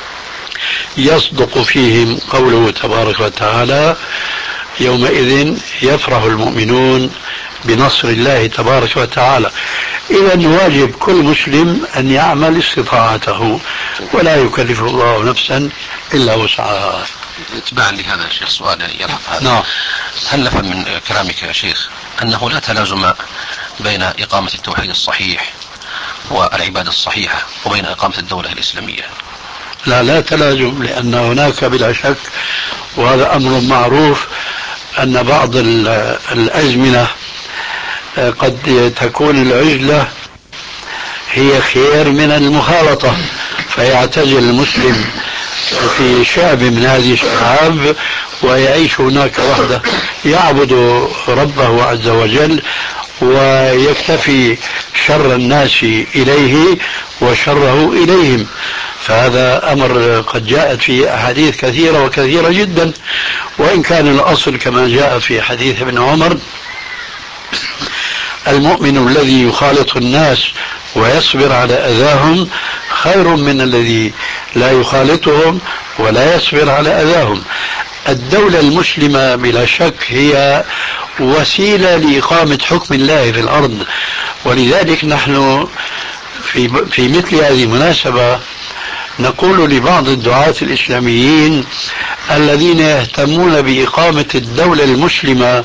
S4: يصدق فيهم قوله تبارك وتعالى: يومئذ يفرح المؤمنون بنصر الله تبارك وتعالى. إذا واجب كل مسلم أن يعمل استطاعته ولا يكلف الله نفسا إلا وسعها.
S3: اتباعا لهذا الشيخ سؤال يلحق هذا.
S4: نعم.
S3: هل نفهم من كلامك يا شيخ أنه لا تلازم بين إقامة التوحيد الصحيح والعبادة الصحيحة وبين إقامة الدولة الإسلامية؟
S4: لا تلازم، لأن هناك بلا شك، وهذا أمر معروف، أن بعض الأزمنة قد تكون العزلة هي خير من المخالطة، فيعتزل المسلم في شعب من هذه الشعاب ويعيش هناك وحده يعبد ربه عز وجل ويكتفي شر الناس إليه وشره إليهم. فهذا أمر قد جاءت في أحاديث كثيرة وكثيرة جدا، وإن كان الأصل كما جاء في حديث ابن عمر: المؤمن الذي يخالط الناس ويصبر على أذاهم خير من الذي لا يخالطهم ولا يصبر على أذاهم. الدولة المسلمة بلا شك هي وسيلة لإقامة حكم الله في الأرض، ولذلك نحن في مثل هذه المناسبة نقول لبعض الدعاة الإسلاميين الذين يهتمون بإقامة الدولة المسلمة،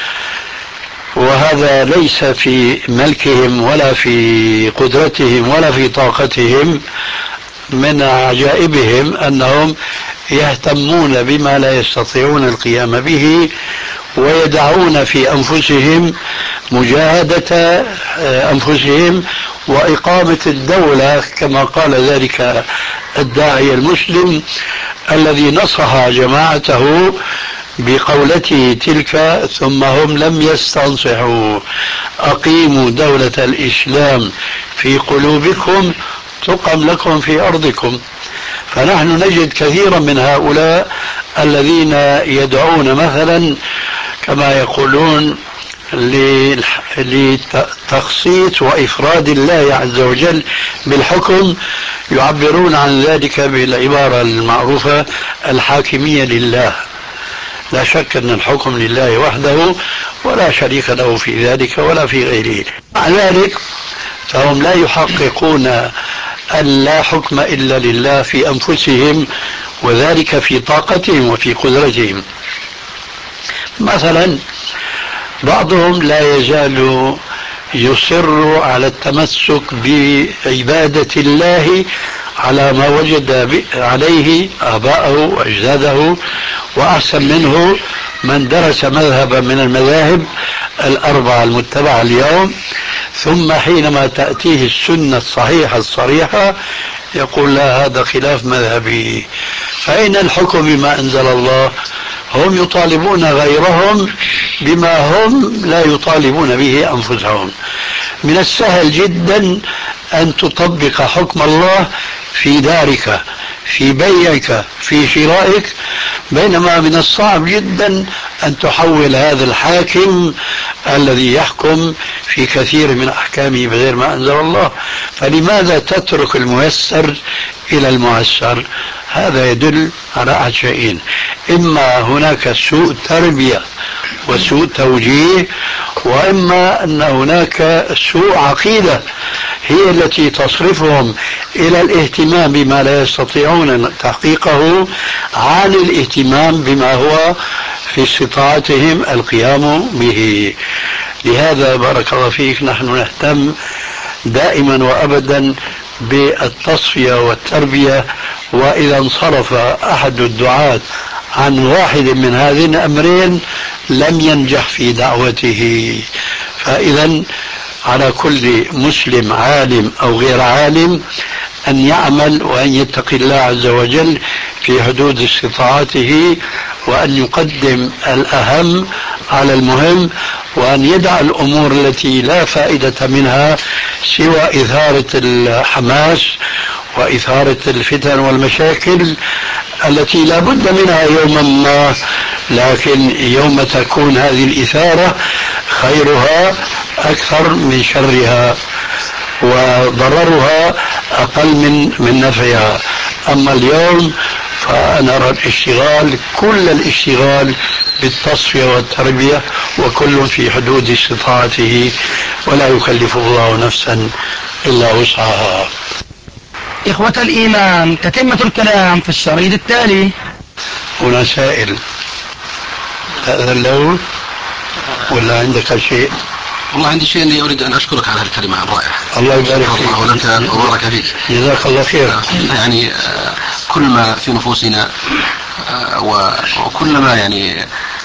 S4: وهذا ليس في ملكهم ولا في قدرتهم ولا في طاقتهم، من عجائبهم أنهم يهتمون بما لا يستطيعون القيام به ويدعون في أنفسهم مجاهدة أنفسهم وإقامة الدولة كما قال ذلك الداعية المسلم الذي نصح جماعته بقولته تلك ثم هم لم يستنصحوا: أقيموا دولة الإسلام في قلوبكم تقم لكم في أرضكم. فنحن نجد كثيرا من هؤلاء الذين يدعون مثلا كما يقولون لتخصيص وإفراد الله عز وجل بالحكم، يعبرون عن ذلك بالعبارة المعروفة: الحاكمية لله. لا شك أن الحكم لله وحده ولا شريك له في ذلك ولا في غيره. مع ذلك فهم لا يحققون أن لا حكم إلا لله في أنفسهم، وذلك في طاقتهم وفي قدرتهم. مثلا بعضهم لا يزال يصر على التمسك بعبادة الله على ما وجد عليه آباءه وأجداده، وأحسن منه من درس مذهبا من المذاهب الأربعة المتبعة اليوم، ثم حينما تأتيه السنة الصحيحة الصريحة يقول: لا، هذا خلاف مذهبي. فأين الحكم بما أنزل الله؟ هم يطالبون غيرهم بما هم لا يطالبون به أنفسهم. من السهل جدا أن تطبق حكم الله في دارك، في بيعك، في شرائك، بينما من الصعب جدا أن تحول هذا الحاكم الذي يحكم في كثير من أحكامه بغير ما أنزل الله. فلماذا تترك الميسر إلى المعسر؟ هذا يدل على أحد شيئين: إما هناك سوء تربية وسوء توجيه، وإما أن هناك سوء عقيدة هي التي تصرفهم إلى الاهتمام بما لا يستطيعون تحقيقه عن الاهتمام بما هو في استطاعتهم القيام به. لهذا بارك الله فيك نحن نهتم دائما وأبدا بالتصفية والتربية، وإذا انصرف أحد الدعاة عن واحد من هذين الأمرين لم ينجح في دعوته. فإذا على كل مسلم عالم أو غير عالم أن يعمل وأن يتقي الله عز وجل في حدود استطاعته، وأن يقدم الأهم على المهم، وأن يدع الأمور التي لا فائدة منها سوى إثارة الحماس وإثارة الفتن والمشاكل التي لا بد منها يوما ما، لكن يوم تكون هذه الإثارة خيرها أكثر من شرها وضررها أقل من نفعها. أما اليوم فأنا أرى الاشتغال، كل الاشتغال بالتصفية والتربية، وكل في حدود استطاعته، ولا يكلف الله نفسا إلا وسعها.
S1: إخوة الإيمان، تتمة الكلام في الشريط التالي.
S4: هنا سائل، تأذن له ولا عندك شيء؟
S3: والله عندي شيء أني أريد أن أشكرك على الكلمة الرائعة.
S4: الله يبارك فيك.
S3: الله لك وبارك فيك.
S4: جزاك الله خير.
S3: يعني كل ما في نفوسنا وكل ما يعني